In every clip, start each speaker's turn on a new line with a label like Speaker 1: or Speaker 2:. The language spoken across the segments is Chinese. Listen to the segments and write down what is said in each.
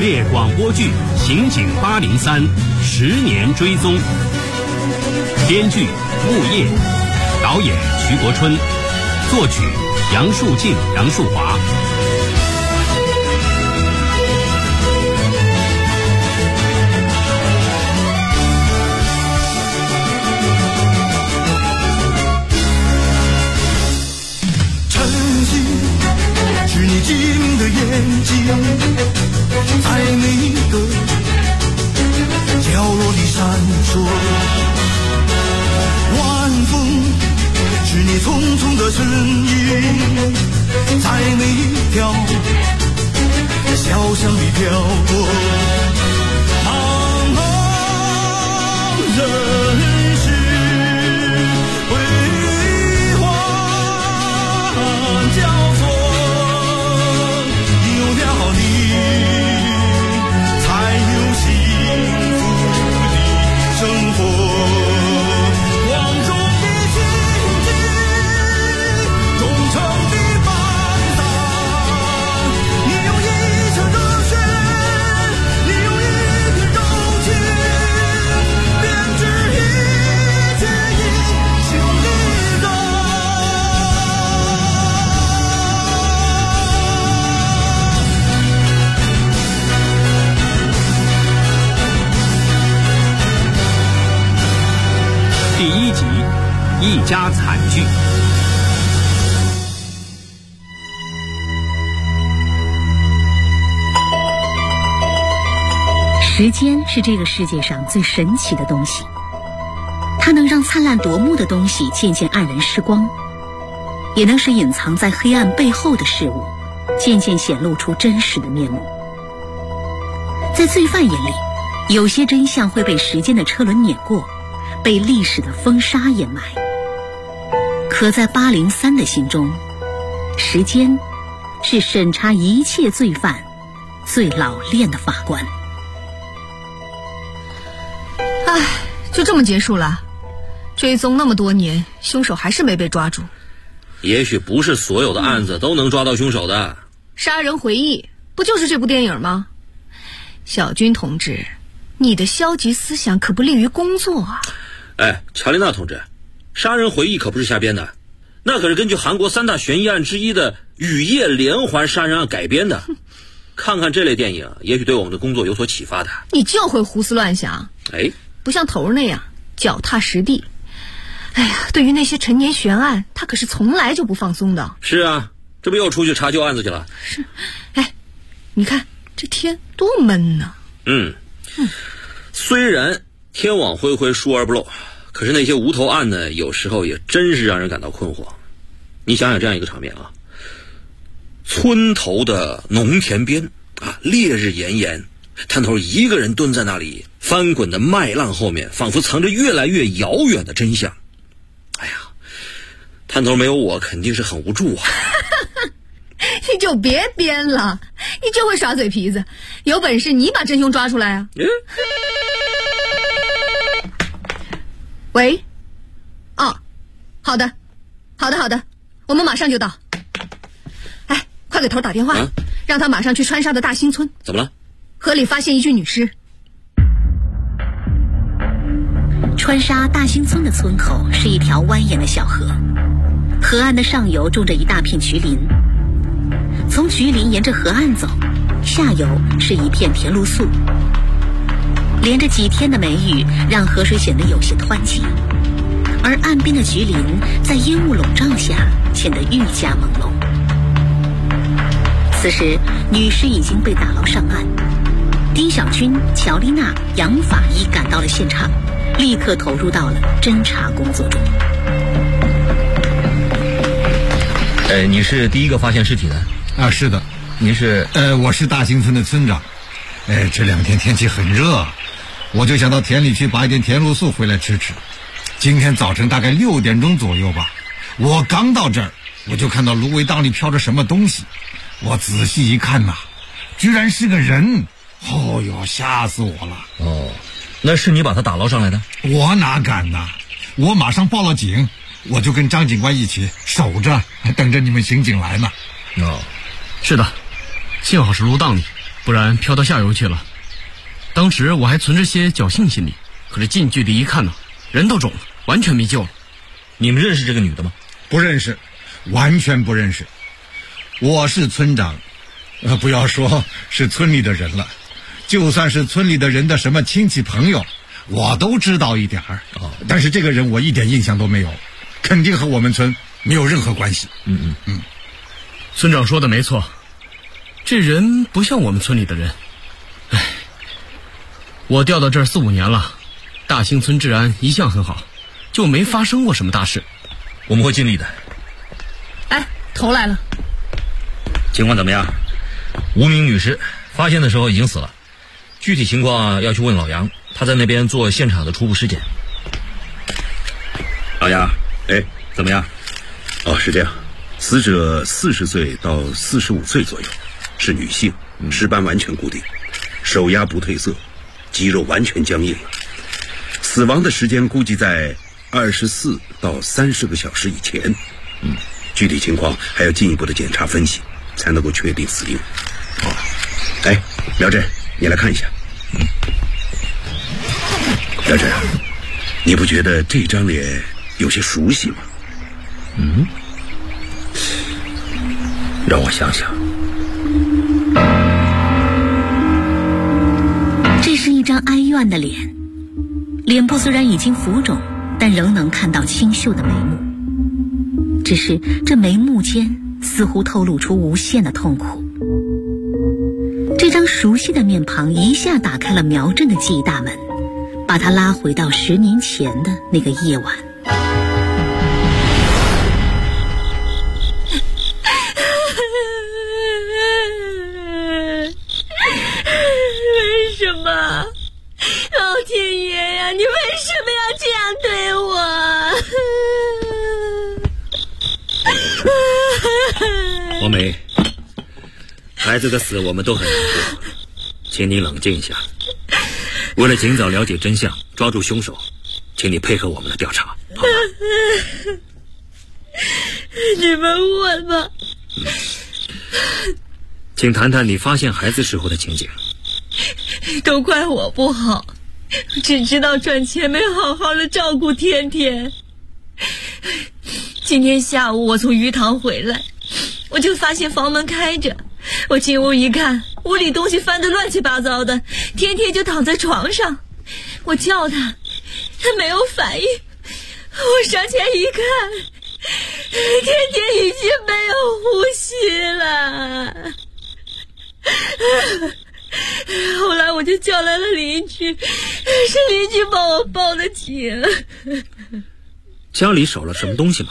Speaker 1: 烈广播剧《刑警803》10年追踪，编剧木叶，导演徐国春，作曲杨树静、杨树华。
Speaker 2: 是你晶莹的眼睛，在每一个角落里闪烁。晚风是你匆匆的身影，在每一条小巷里飘过。茫茫人世辉煌交错。
Speaker 1: 一家惨剧。
Speaker 3: 时间是这个世界上最神奇的东西，它能让灿烂夺目的东西渐渐黯然失光，也能使隐藏在黑暗背后的事物渐渐显露出真实的面目。在罪犯眼里，有些真相会被时间的车轮碾过，被历史的风沙掩埋。可在803的心中，时间是审查一切罪犯最老练的法官。
Speaker 4: 唉，就这么结束了？追踪那么多年，凶手还是没被抓住。
Speaker 5: 也许不是所有的案子都能抓到凶手的。
Speaker 4: 杀人回忆不就是这部电影吗？小军同志，你的消极思想可不利于工作啊。
Speaker 5: 哎，乔丽娜同志，杀人回忆可不是瞎编的，那可是根据韩国3大悬疑案之一的雨夜连环杀人案改编的。看看这类电影，也许对我们的工作有所启发的。
Speaker 4: 你就会胡思乱想，
Speaker 5: 哎，
Speaker 4: 不像头那样脚踏实地。哎呀，对于那些陈年悬案，他可是从来就不放松的。
Speaker 5: 是啊，这不又出去查旧案子去了？
Speaker 4: 是，哎，你看这天多闷呢。
Speaker 5: 虽然天网恢恢，疏而不漏，可是那些无头案呢，有时候也真是让人感到困惑。你想想这样一个场面啊，村头的农田边啊，烈日炎炎，探头一个人蹲在那里，翻滚的麦浪后面仿佛藏着越来越遥远的真相。哎呀，探头没有我肯定是很无助啊。
Speaker 4: 你就别编了，你就会耍嘴皮子，有本事你把真凶抓出来啊。喂，哦，好的，我们马上就到。哎，快给头打电话，让他马上去川沙的大兴村。
Speaker 5: 怎么了？
Speaker 4: 河里发现一具女尸。
Speaker 3: 川沙大兴村的村口是一条蜿蜒的小河，河岸的上游种着一大片橘林。从橘林沿着河岸走，下游是一片田露素。连着几天的梅雨让河水显得有些湍急，而岸边的橘林在烟雾笼罩下显得愈加朦胧。此时女尸已经被打捞上岸，丁小军、乔丽娜、杨法医赶到了现场，立刻投入到了侦查工作中。
Speaker 6: 你是第一个发现尸体的？
Speaker 7: 啊，是的。
Speaker 6: 您是？
Speaker 7: 我是大兴村的村长。这2天天气很热，我就想到田里去拔一点田露素回来吃吃。今天早晨大概6点钟左右吧，我刚到这儿，我就看到芦苇荡里飘着什么东西。我仔细一看呐，居然是个人。哦哟，吓死我了。
Speaker 6: 哦，那是你把他打捞上来的？
Speaker 7: 我哪敢呐，我马上报了警，我就跟张警官一起守着，等着你们刑警来呢。
Speaker 8: 哦，是的，幸好是芦荡里， 不然飘到下游去了。当时我还存着些侥幸心理，可是近距离一看呢，人都肿了，完全没救了。
Speaker 6: 你们认识这个女的吗？
Speaker 7: 不认识，完全不认识。我是村长，不要说是村里的人了，就算是村里的人的什么亲戚朋友，我都知道一点儿。但是这个人我一点印象都没有，肯定和我们村没有任何关系。
Speaker 8: 村长说的没错，这人不像我们村里的人。我调到这儿4、5年了，大兴村治安一向很好，就没发生过什么大事。
Speaker 6: 我们会尽力的。
Speaker 4: 哎，头来了。
Speaker 5: 情况怎么样？
Speaker 6: 吴明女士发现的时候已经死了，具体情况要去问老杨，他在那边做现场的初步尸检。
Speaker 5: 老杨，怎么样？
Speaker 9: 是这样，死者40岁到45岁左右，是女性，尸斑完全固定，手压不褪色，肌肉完全僵硬了。死亡的时间估计在24到30个小时以前。具体情况还要进一步的检查分析，才能够确定死因。苗振，你来看一下。苗振，你不觉得这张脸有些熟悉吗？让我想想。
Speaker 3: 这是一张哀怨的脸，脸部虽然已经浮肿，但仍能看到清秀的眉目。只是这眉目间似乎透露出无限的痛苦。这张熟悉的面庞一下打开了苗振的记忆大门，把他拉回到10年前的那个夜晚。
Speaker 10: 为什么？老天爷呀，你为什么要这样对我？
Speaker 5: 王梅，孩子的死我们都很难过，请你冷静一下。为了尽早了解真相，抓住凶手，请你配合我们的调查，好吗？
Speaker 10: 你们问吧。
Speaker 5: 请谈谈你发现孩子时候的情景。
Speaker 10: 都怪我不好，只知道赚钱，没好好的照顾天天。今天下午我从鱼塘回来，我就发现房门开着，我进屋一看，屋里东西翻得乱七八糟的，天天就躺在床上。我叫他，他没有反应。我上前一看，天天已经没有呼吸了。后来我就叫来了邻居，是邻居帮我报的警。
Speaker 5: 家里少了什么东西吗？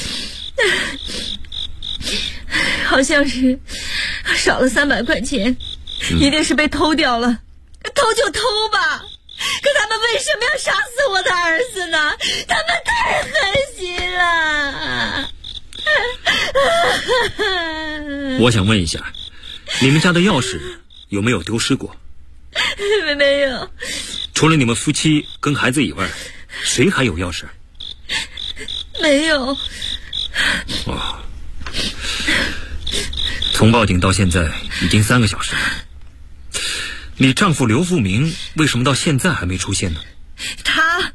Speaker 10: 好像是少了300块钱，一定是被偷掉了。偷就偷吧，可他们为什么要杀死我的儿子呢？他们太狠心了。
Speaker 5: 我想问一下，你们家的钥匙有没有丢失过？
Speaker 10: 没有。
Speaker 5: 除了你们夫妻跟孩子以外，谁还有钥匙？
Speaker 10: 没有。
Speaker 5: 从报警到现在已经3个小时了，你丈夫刘富明为什么到现在还没出现呢？
Speaker 10: 他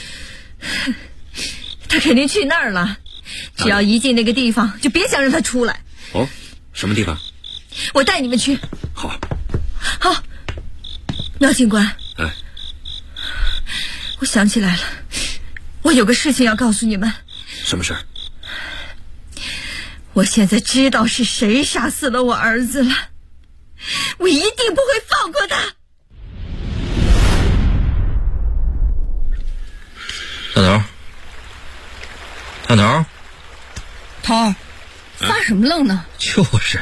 Speaker 10: 肯定去那儿了，只要一进那个地方，就别想让他出来。
Speaker 5: 什么地方？
Speaker 10: 我带你们去。
Speaker 5: 好。
Speaker 10: 苗警官，我想起来了，我有个事情要告诉你们。
Speaker 5: 什么事儿？
Speaker 10: 我现在知道是谁杀死了我儿子了，我一定不会放过他。
Speaker 6: 大头，
Speaker 4: 头儿，发什么愣呢？
Speaker 6: 就是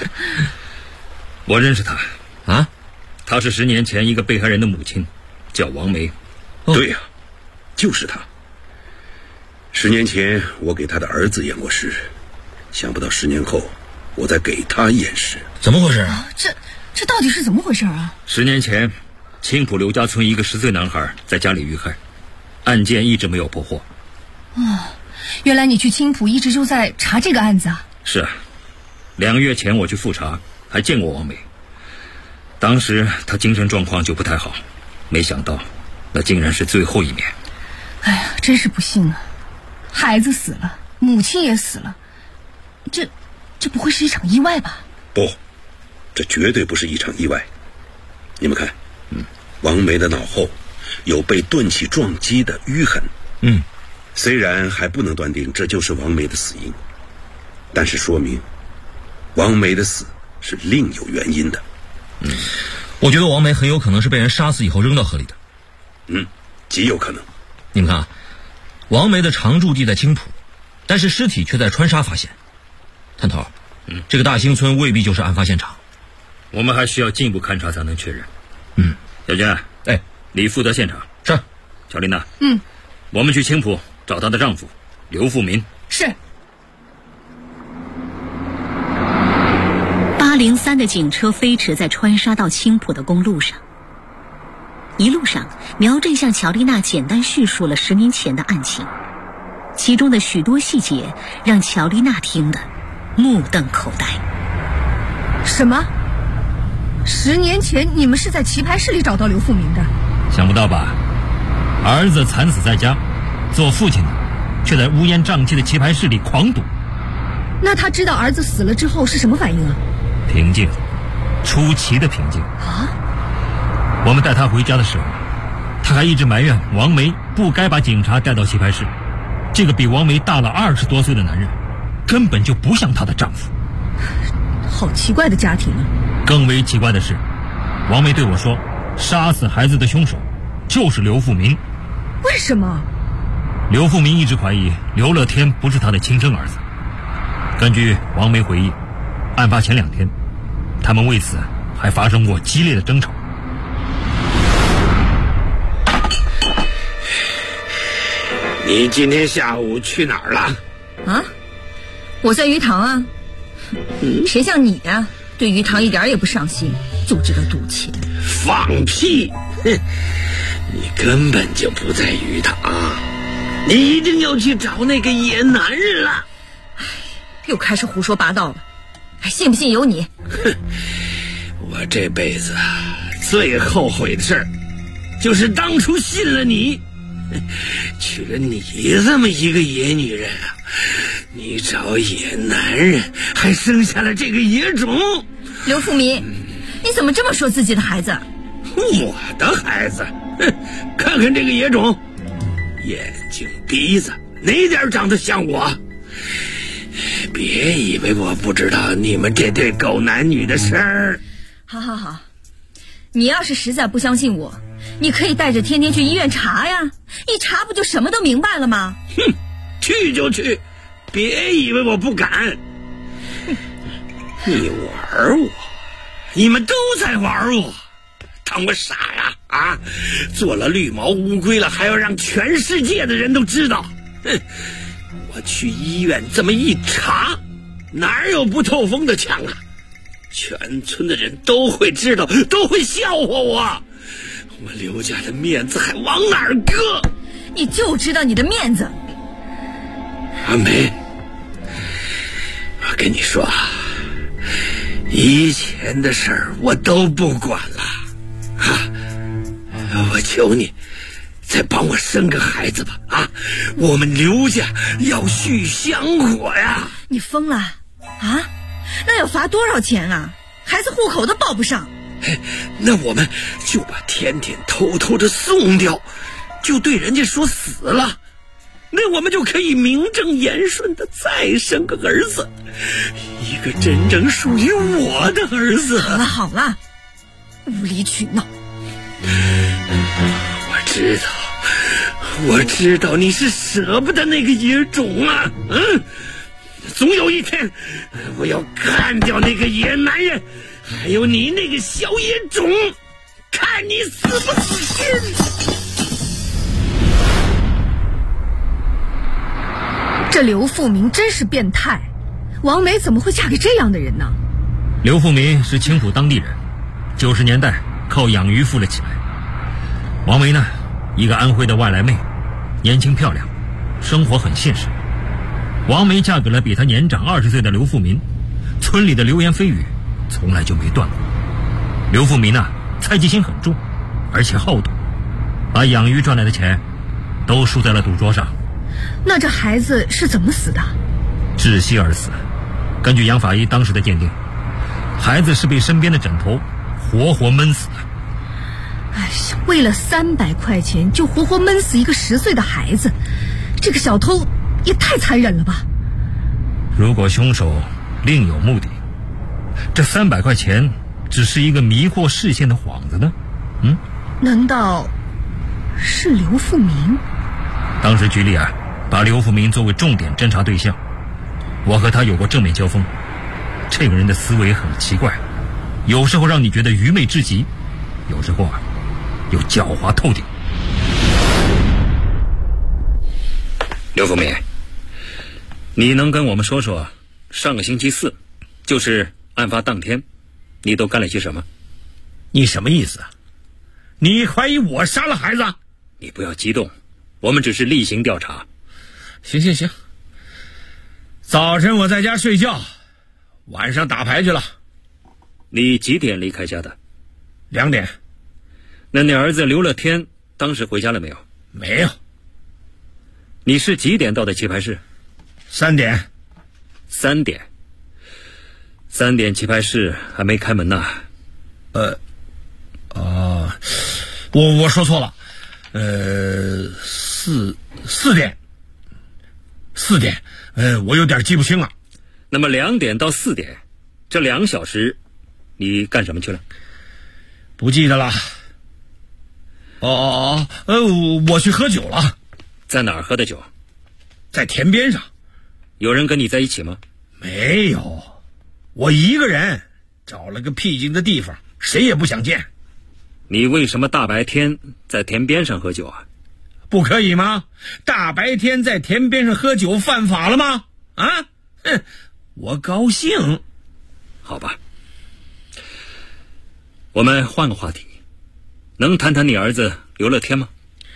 Speaker 5: 我认识他
Speaker 6: 啊，
Speaker 5: 他是10年前一个被害人的母亲，叫王梅。
Speaker 9: 对呀，就是他。10年前我给他的儿子验过尸，想不到10年后我再给他验尸。
Speaker 6: 怎么回事啊？
Speaker 4: 这到底是怎么回事啊
Speaker 5: ？10年前青浦刘家村一个10岁男孩在家里遇害，案件一直没有破获。
Speaker 4: 原来你去青浦一直就在查这个案子啊？
Speaker 5: 是啊，2个月前我去复查，还见过王梅。
Speaker 6: 当时他精神状况就不太好，没想到那竟然是最后一面。
Speaker 4: 哎呀，真是不幸啊！孩子死了，母亲也死了，这不会是一场意外吧？
Speaker 9: 不，这绝对不是一场意外。你们看，王梅的脑后有被钝器撞击的淤痕。虽然还不能断定这就是王梅的死因，但是说明王梅的死是另有原因的。
Speaker 6: 我觉得王梅很有可能是被人杀死以后扔到河里的。
Speaker 9: 极有可能。
Speaker 6: 你们看，王梅的常住地在青浦，但是尸体却在川沙发现。探头，这个大兴村未必就是案发现场，
Speaker 5: 我们还需要进一步勘查才能确认。小娟，你负责现场。
Speaker 6: 是。
Speaker 5: 乔丽娜，我们去青浦找她的丈夫刘富民。
Speaker 4: 是。
Speaker 3: 803的警车飞驰在川沙到青浦的公路上，一路上苗振向乔丽娜简单叙述了10年前的案情，其中的许多细节让乔丽娜听得目瞪口呆。
Speaker 4: 什么？10年前你们是在棋牌室里找到刘富民的？
Speaker 5: 想不到吧？儿子惨死在家，做父亲的却在乌烟瘴气的棋牌室里狂赌。
Speaker 4: 那他知道儿子死了之后是什么反应啊？
Speaker 5: 平静，出奇的平静
Speaker 4: 啊！
Speaker 5: 我们带他回家的时候，他还一直埋怨王梅不该把警察带到棋牌室。这个比王梅大了20多岁的男人，根本就不像她的丈夫。
Speaker 4: 好奇怪的家庭啊！
Speaker 5: 更为奇怪的是，王梅对我说，杀死孩子的凶手就是刘富民。
Speaker 4: 为什么？
Speaker 5: 刘富民一直怀疑刘乐天不是他的亲生儿子。根据王梅回忆，案发前2天，他们为此还发生过激烈的争吵。
Speaker 11: 你今天下午去哪儿了？
Speaker 10: 啊，我在鱼塘啊。谁像你呀，对鱼塘一点也不上心，就知道赌气。
Speaker 11: 放屁！你根本就不在鱼塘，你一定要去找那个野男人了。
Speaker 10: 又开始胡说八道了，还信不信由你。
Speaker 11: 我这辈子最后悔的事儿，就是当初信了你，娶了你这么一个野女人啊！你找野男人，还生下了这个野种。
Speaker 10: 刘富民，你怎么这么说自己的孩子？
Speaker 11: 我的孩子，看看这个野种，眼睛鼻子哪点长得像我？别以为我不知道你们这对狗男女的事儿。
Speaker 10: 好，你要是实在不相信我，你可以带着天天去医院查呀，一查不就什么都明白了吗？
Speaker 11: 去就去，别以为我不敢。你玩我，你们都在玩我，当我傻呀？做了绿毛乌龟了，还要让全世界的人都知道。我去医院这么一查，哪有不透风的墙啊？全村的人都会知道，都会笑话我。我刘家的面子还往哪儿搁？
Speaker 10: 你就知道你的面子。
Speaker 11: 阿梅，我跟你说，以前的事儿我都不管了我求你再帮我生个孩子吧我们刘家要续香火呀。
Speaker 10: 你疯了啊？那要罚多少钱啊？孩子户口都报不上。
Speaker 11: 那我们就把甜甜偷偷的送掉，就对人家说死了，那我们就可以名正言顺的再生个儿子，一个真正属于我的儿子。
Speaker 10: 好了，无理取闹。
Speaker 11: 我知道你是舍不得那个野种啊，总有一天我要干掉那个野男人，还有你那个小野种，看你死不死心。
Speaker 4: 这刘富民真是变态，王梅怎么会嫁给这样的人呢？
Speaker 5: 刘富民是青浦当地人，90年代靠养鱼富了起来。王梅呢，一个安徽的外来妹，年轻漂亮，生活很现实。王梅嫁给了比她年长20岁的刘富民，村里的流言蜚语从来就没断过。
Speaker 6: 刘富民猜忌心很重，而且好赌，把养鱼赚来的钱都输在了赌桌上。
Speaker 4: 那这孩子是怎么死的？
Speaker 6: 窒息而死。根据杨法医当时的鉴定，孩子是被身边的枕头活活闷死的。
Speaker 4: 哎呀，为了300块钱就活活闷死一个10岁的孩子，这个小偷也太残忍了吧！
Speaker 6: 如果凶手另有目的，这300块钱只是一个迷惑视线的幌子呢？
Speaker 4: 难道是刘富民？
Speaker 6: 当时局里把刘富民作为重点侦查对象，我和他有过正面交锋。这个人的思维很奇怪，有时候让你觉得愚昧至极，有时候又狡猾透顶。
Speaker 5: 刘富民，你能跟我们说说上个星期4，就是案发当天，你都干了些什么？
Speaker 11: 你什么意思啊？你怀疑我杀了孩子？
Speaker 5: 你不要激动，我们只是例行调查。
Speaker 11: 行，早晨我在家睡觉，晚上打牌去了。
Speaker 5: 你几点离开家的
Speaker 11: ？2点。
Speaker 5: 那你儿子刘乐天当时回家了没有？
Speaker 11: 没有。
Speaker 5: 你是几点到的棋牌室
Speaker 11: ？3点。
Speaker 5: 3点。3点棋牌室还没开门呢。
Speaker 11: 我说错了。4点。4点。我有点记不清了。
Speaker 5: 那么2点到4点，这2小时你干什么去了？
Speaker 11: 不记得了。我去喝酒了。
Speaker 5: 在哪儿喝的酒？
Speaker 11: 在田边上。
Speaker 5: 有人跟你在一起吗？
Speaker 11: 没有，我一个人找了个僻静的地方，谁也不想见。
Speaker 5: 你为什么大白天在田边上喝酒啊？
Speaker 11: 不可以吗？大白天在田边上喝酒犯法了吗？我高兴。
Speaker 5: 好吧，我们换个话题，能谈谈你儿子刘乐天吗？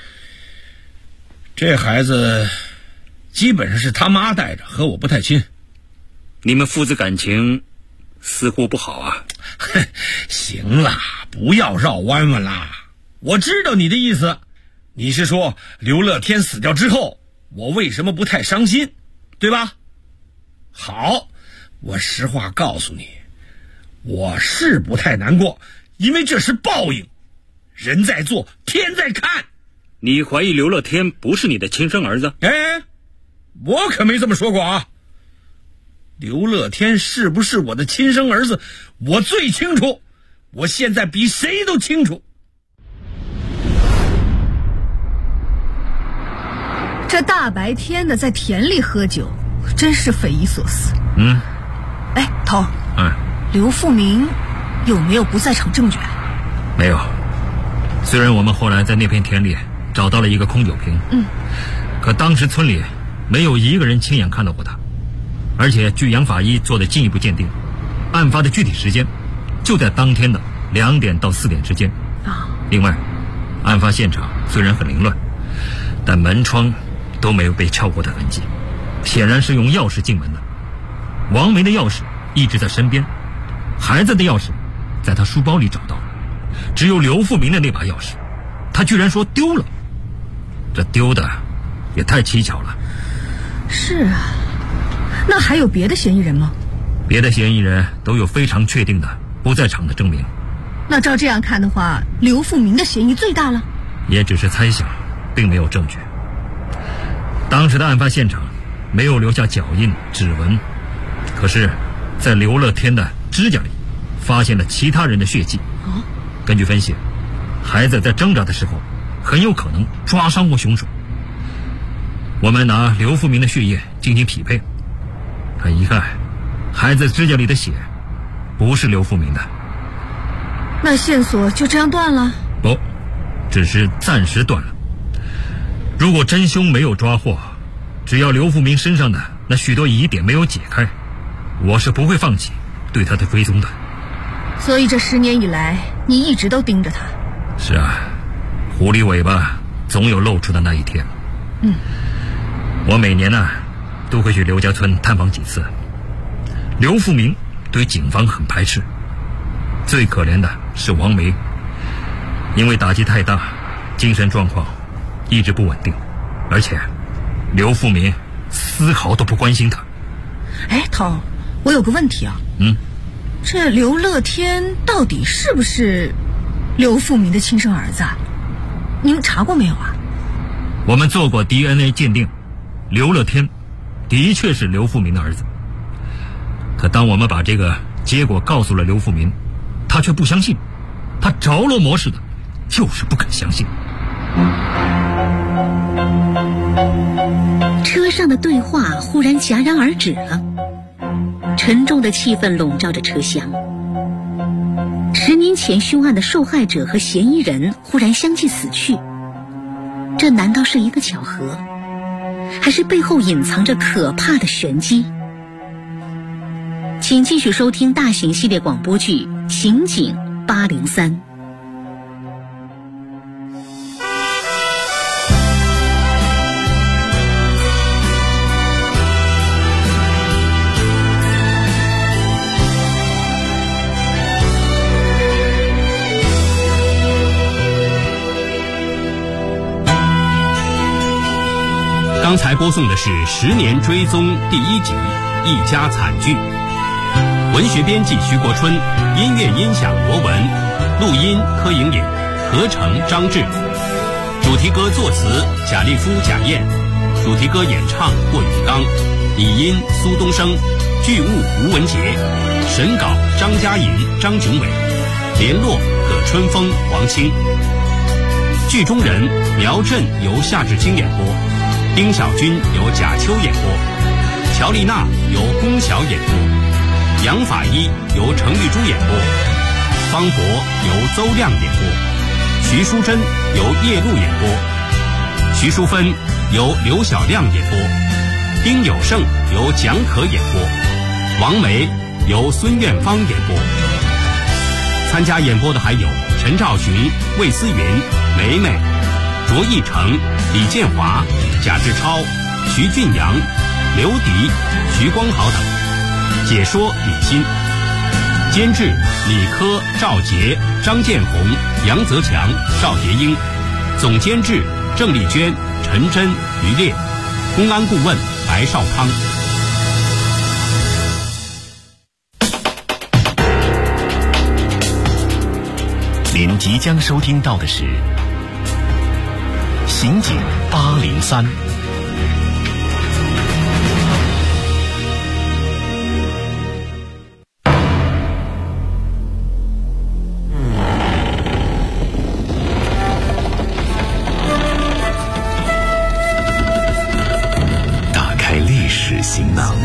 Speaker 11: 这孩子基本上是他妈带着，和我不太亲。
Speaker 5: 你们父子感情似乎不好啊。
Speaker 11: 行了，不要绕弯弯啦。我知道你的意思，你是说刘乐天死掉之后，我为什么不太伤心，对吧？好，我实话告诉你，我是不太难过，因为这是报应。人在做，天在看。
Speaker 5: 你怀疑刘乐天不是你的亲生儿子？
Speaker 11: 我可没这么说过啊。刘乐天是不是我的亲生儿子，我最清楚，我现在比谁都清楚。
Speaker 4: 这大白天的在田里喝酒，真是匪夷所思。头，刘富民有没有不在场证据？
Speaker 6: 没有。虽然我们后来在那片田里找到了一个空酒瓶，可当时村里没有一个人亲眼看到过他。而且据杨法医做的进一步鉴定，案发的具体时间就在当天的2点到4点之间。另外，案发现场虽然很凌乱，但门窗都没有被撬过的痕迹，显然是用钥匙进门的。王梅的钥匙一直在身边，孩子的钥匙在他书包里找到了，只有刘富民的那把钥匙，他居然说丢了。这丢的也太蹊跷了。
Speaker 4: 是啊，那还有别的嫌疑人吗？
Speaker 6: 别的嫌疑人都有非常确定的不在场的证明。
Speaker 4: 那照这样看的话，刘富民的嫌疑最大了。
Speaker 6: 也只是猜想，并没有证据。当时的案发现场没有留下脚印、指纹，可是在刘乐天的指甲里发现了其他人的血迹。根据分析，孩子在挣扎的时候很有可能抓伤过凶手。我们拿刘富民的血液进行匹配，很遗憾，孩子指甲里的血不是刘富民的。
Speaker 4: 那线索就这样断了？
Speaker 6: 不，只是暂时断了。如果真凶没有抓获，只要刘富民身上的那许多疑点没有解开，我是不会放弃对他的追踪的。
Speaker 4: 所以这10年以来，你一直都盯着他。
Speaker 6: 是啊，狐狸尾巴总有露出的那一天。我每年都会去刘家村探访几次。刘富民对警方很排斥， 最可怜的是王梅，因为打击太大，精神状况一直不稳定，而且刘富民丝毫都不关心他。
Speaker 4: 哎，涛，我有个问题啊。这刘乐天到底是不是刘富民的亲生儿子啊？你们查过没有啊？
Speaker 6: 我们做过 DNA 鉴定，刘乐天的确是刘富民的儿子。可当我们把这个结果告诉了刘富民，他却不相信，他着了魔似的，就是不肯相信。
Speaker 3: 车上的对话忽然戛然而止了，沉重的气氛笼罩着车厢。10年前凶案的受害者和嫌疑人忽然相继死去，这难道是一个巧合，还是背后隐藏着可怕的玄机？请继续收听大型系列广播剧《刑警803》。
Speaker 1: 刚才播送的是《10年追踪》第1集《一家惨剧》，文学编辑徐国春，音乐音响罗文，录音柯莹莹，合成张志，主题歌作词贾立夫、贾燕，主题歌演唱霍永刚，拟音苏东升，剧务吴文杰，审稿张嘉颖、张炯伟，联络葛春风、王清。剧中人苗振由夏志清演播，丁小军由贾秋演播，乔丽娜由龚晓演播，杨法医由程玉珠演播，方博由邹亮演播，徐淑珍由叶璐演播，徐淑芬由刘小亮演播，丁有胜由蒋可演播，王梅由孙艳芳演播。参加演播的还有陈兆雄、魏思云、梅梅、卓义成、李建华、贾志超、徐俊阳、刘迪、徐光豪等。解说李欣，监制李科、赵杰、张建红、杨泽强、赵蝶英，总监制郑丽娟、陈真、于烈，公安顾问白少康。
Speaker 12: 您即将收听到的是《刑警803》。打开历史行囊，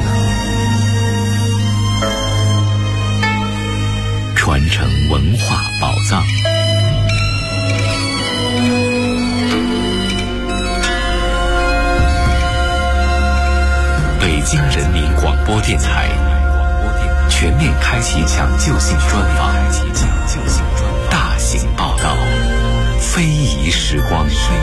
Speaker 12: 传承文化宝藏。北京人民广播电台全面开启抢救性专访，大型报道，非遗时光。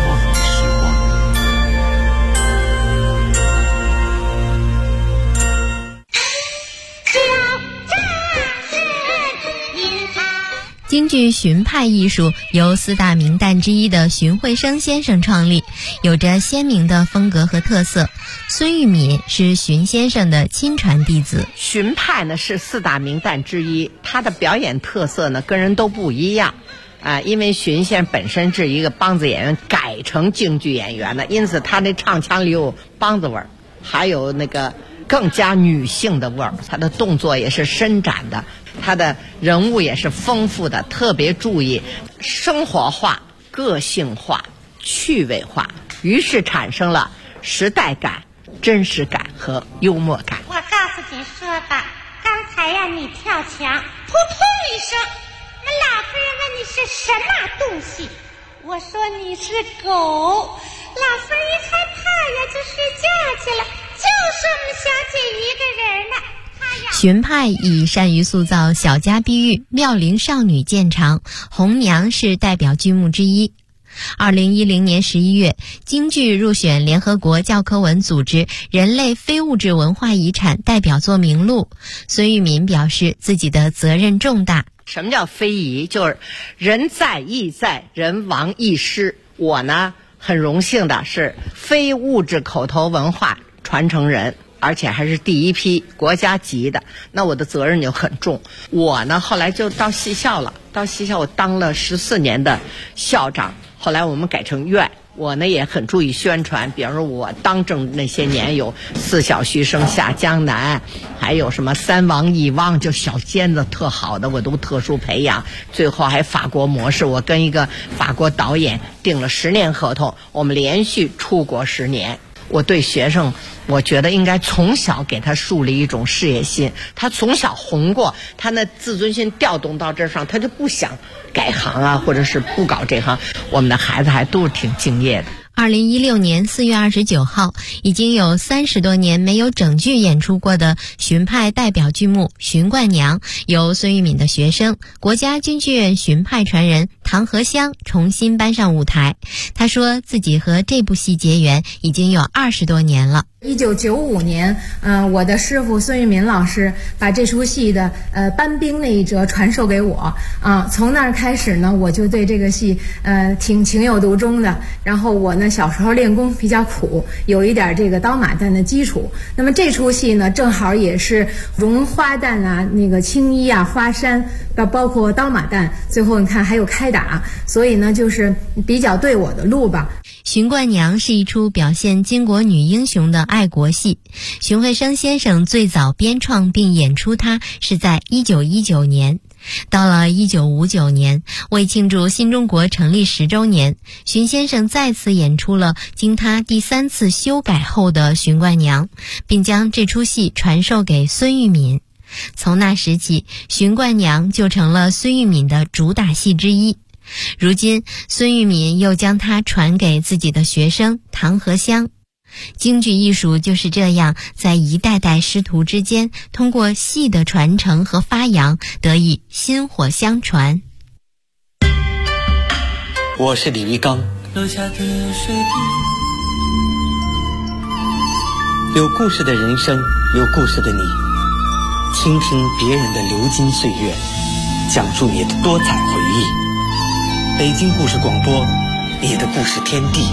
Speaker 13: 京剧荀派艺术由4大名旦之一的荀慧生先生创立，有着鲜明的风格和特色。孙玉敏是荀先生的亲传弟子。
Speaker 14: 荀派呢是4大名旦之一，他的表演特色呢跟人都不一样因为荀先生本身是一个梆子演员改成京剧演员的，因此他那唱腔里有梆子味儿，还有那个更加女性的味儿，他的动作也是伸展的，他的人物也是丰富的，特别注意生活化、个性化、趣味化，于是产生了时代感、真实感和幽默感。
Speaker 15: 我告诉你说吧，刚才呀你跳墙，扑通一声，那老夫人问你是什么东西，我说你是狗，老夫人一害怕呀就睡觉去了，就剩我们小姐一个人了。
Speaker 13: 荀派以善于塑造小家碧玉、妙龄少女见长，红娘是代表剧目之一。2010年11月，京剧入选联合国教科文组织人类非物质文化遗产代表作名录。孙玉敏表示自己的责任重大，
Speaker 14: 什么叫非遗？就是人在亦在，人亡亦失。我呢很荣幸的是非物质口头文化传承人，而且还是第一批国家级的，那我的责任就很重。我呢后来就到戏校了，到戏校我当了14年的校长，后来我们改成院。我呢也很注意宣传，比方说我当政那些年有4小徐生下江南，还有什么3王1汪，就小尖子特好的我都特殊培养，最后还法国模式，我跟一个法国导演订了10年合同，我们连续出国10年。我对学生，我觉得应该从小给他树立一种事业心，他从小红过，他那自尊心调动到这上，他就不想改行啊，或者是不搞这行。我们的孩子还都是挺敬业的。
Speaker 13: 2016年4月29号，已经有30多年没有整剧演出过的荀派代表剧目《荀冠娘》，由孙玉敏的学生、国家军剧院荀派传人唐和香重新搬上舞台。他说自己和这部戏结缘已经有20多年了。
Speaker 16: 1995年，我的师傅孙玉敏老师把这出戏的搬兵那一折传授给我啊，从那儿开始呢，我就对这个戏挺情有独钟的。然后我呢小时候练功比较苦，有一点这个刀马旦的基础。那么这出戏呢，正好也是融花旦啊、那个青衣啊、花衫，包括刀马旦，最后你看还有开打，所以呢就是比较对我的路吧。
Speaker 13: 荀冠娘是一出表现巾帼女英雄的爱国戏，荀慧生先生最早编创并演出它是在1919年。到了1959年，为庆祝新中国成立10周年，荀先生再次演出了经他第3次修改后的荀冠娘，并将这出戏传授给孙玉敏。从那时起，荀冠娘就成了孙玉敏的主打戏之一。如今孙玉敏又将它传给自己的学生唐和香。京剧艺术就是这样在一代代师徒之间，通过戏的传承和发扬，得以薪火相传。
Speaker 17: 我是李玉刚，
Speaker 18: 楼下的水滴，
Speaker 17: 有故事的人生，有故事的你，倾听别人的流金岁月，讲述你的多彩回忆。北京故事广播，你的故事天地。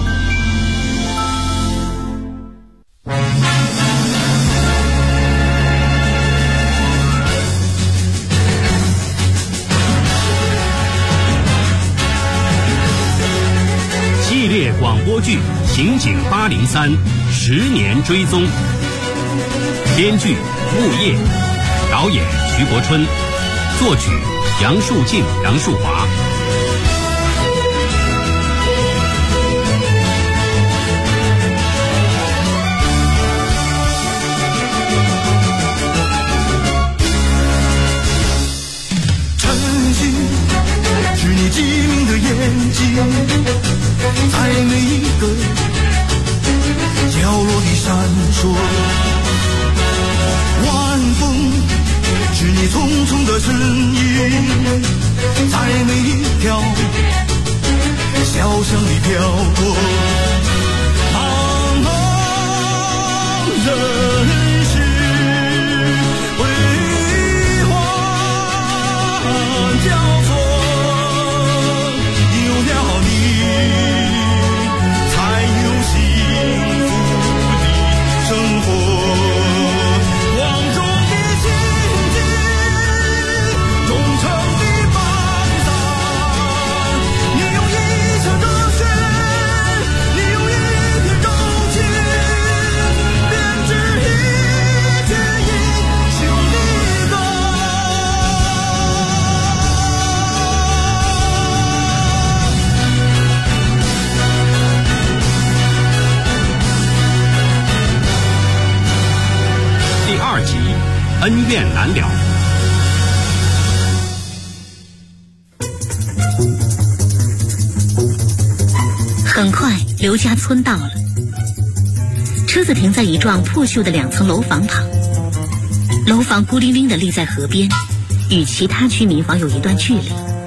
Speaker 1: 系列广播剧《刑警803》10年追踪，编剧木叶，导演徐国春，作曲杨树静、杨树华。
Speaker 2: 是你机灵的眼睛，在每一个角落里闪烁。晚风是你匆匆的身影，在每一条小巷里飘过。茫茫人世辉煌交错。
Speaker 1: 恩怨难了。
Speaker 3: 很快，刘家村到了，车子停在一幢破旧的2层楼房旁，楼房孤零零地立在河边，与其他居民房有一段距离。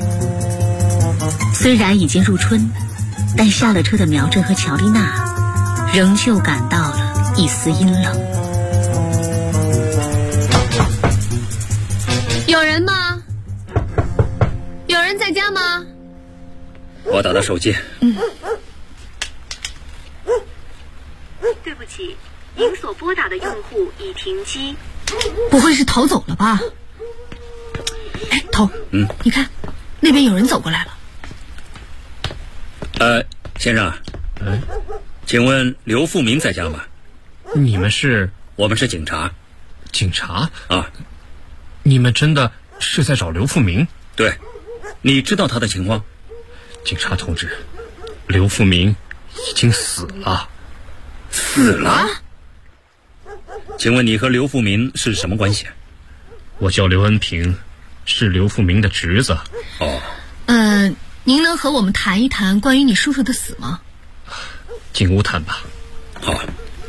Speaker 3: 虽然已经入春，但下了车的苗正和乔丽娜仍旧感到了一丝阴冷。
Speaker 4: 有人吗？
Speaker 5: 我打的手机。
Speaker 3: 对不起，您所拨打的用户已停机。
Speaker 4: 不会是逃走了吧？哎，头，你看，那边有人走过来了。
Speaker 5: 先生，请问刘富民在家吗？
Speaker 8: 你们是？
Speaker 5: 我们是警察。
Speaker 8: 警察？
Speaker 5: 啊，
Speaker 8: 你们真的是在找刘富民？
Speaker 5: 对，你知道他的情况？
Speaker 8: 警察同志，刘富民已经死了。
Speaker 5: 死了？请问你和刘富民是什么关系？
Speaker 8: 我叫刘恩平，是刘富民的侄子。
Speaker 5: 哦。
Speaker 4: 您能和我们谈一谈关于你叔叔的死吗？
Speaker 8: 进屋谈吧。
Speaker 5: 好。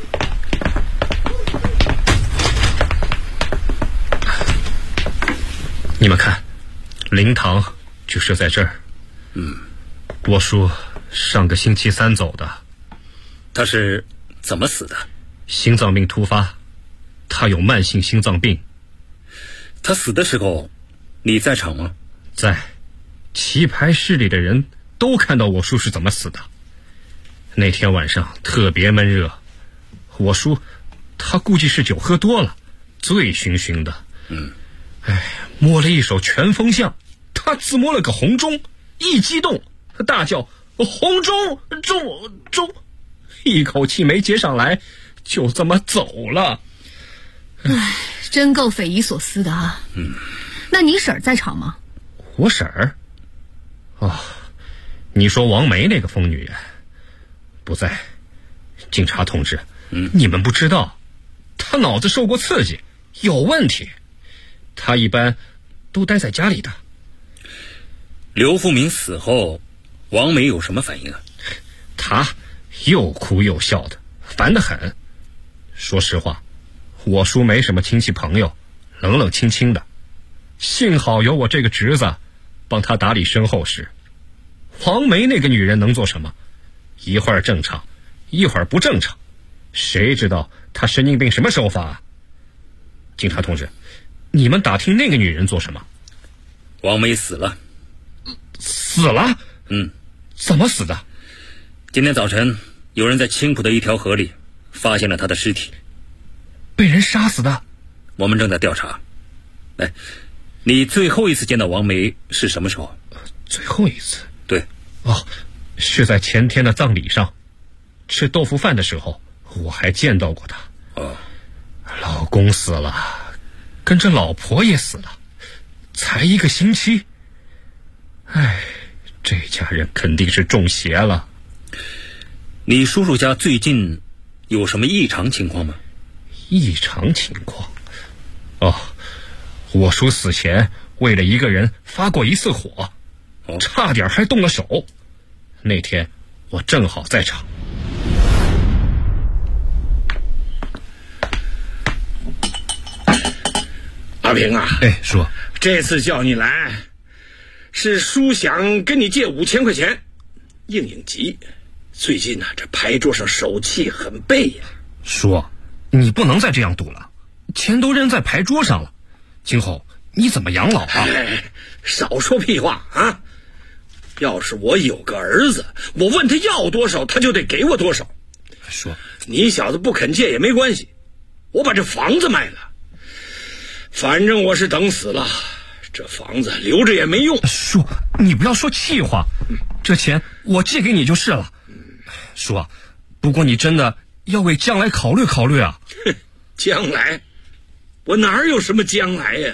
Speaker 8: 你们看，灵堂就设在这儿。我叔上个星期三走的。
Speaker 5: 他是怎么死的？
Speaker 8: 心脏病突发，他有慢性心脏病。
Speaker 5: 他死的时候，你在场吗？
Speaker 8: 在。棋牌室里的人都看到我叔是怎么死的。那天晚上特别闷热，我叔他估计是酒喝多了，醉醺醺的。摸了一手拳风像，他自摸了个红中，一激动大叫红中中，一口气没接上来，就这么走了。
Speaker 4: 真够匪夷所思的啊。那你婶儿在场吗？
Speaker 8: 我婶儿？你说王梅那个疯女人不在。警察同志，你们不知道，她脑子受过刺激，有问题。她一般都待在家里的。
Speaker 5: 刘富民死后，王梅有什么反应啊？
Speaker 8: 她又哭又笑的，烦得很。说实话，我叔没什么亲戚朋友，冷冷清清的。幸好有我这个侄子帮他打理身后事。黄梅那个女人能做什么？一会儿正常，一会儿不正常，谁知道她神经病什么手法啊？警察同志，你们打听那个女人做什么？
Speaker 5: 王梅死了。
Speaker 8: 死了？怎么死的？
Speaker 5: 今天早晨有人在青浦的一条河里发现了她的尸体。
Speaker 8: 被人杀死的？
Speaker 5: 我们正在调查。你最后一次见到王梅是什么时候？
Speaker 8: 最后一次？
Speaker 5: 对。
Speaker 8: 是在前天的葬礼上，吃豆腐饭的时候，我还见到过她。老公死了，跟着老婆也死了，才1个星期。这家人肯定是中邪了。
Speaker 5: 你叔叔家最近有什么异常情况吗？
Speaker 8: 异常情况？我叔死前为了一个人发过一次火，差点还动了手。那天我正好在场。
Speaker 11: 阿平啊，
Speaker 8: 叔，
Speaker 11: 这次叫你来，是叔想跟你借5000块钱，应急。最近这牌桌上手气很背呀。
Speaker 8: 叔，你不能再这样赌了，钱都扔在牌桌上了，今后你怎么养老啊？
Speaker 11: 少说屁话啊！要是我有个儿子，我问他要多少，他就得给我多少。
Speaker 8: 叔，
Speaker 11: 你小子不肯借也没关系，我把这房子卖了，反正我是等死了，这房子留着也没用。
Speaker 8: 叔，你不要说气话，这钱我借给你就是了。叔，不过你真的要为将来考虑考虑啊。
Speaker 11: 将来？我哪有什么将来呀？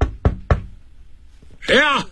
Speaker 11: 谁呀？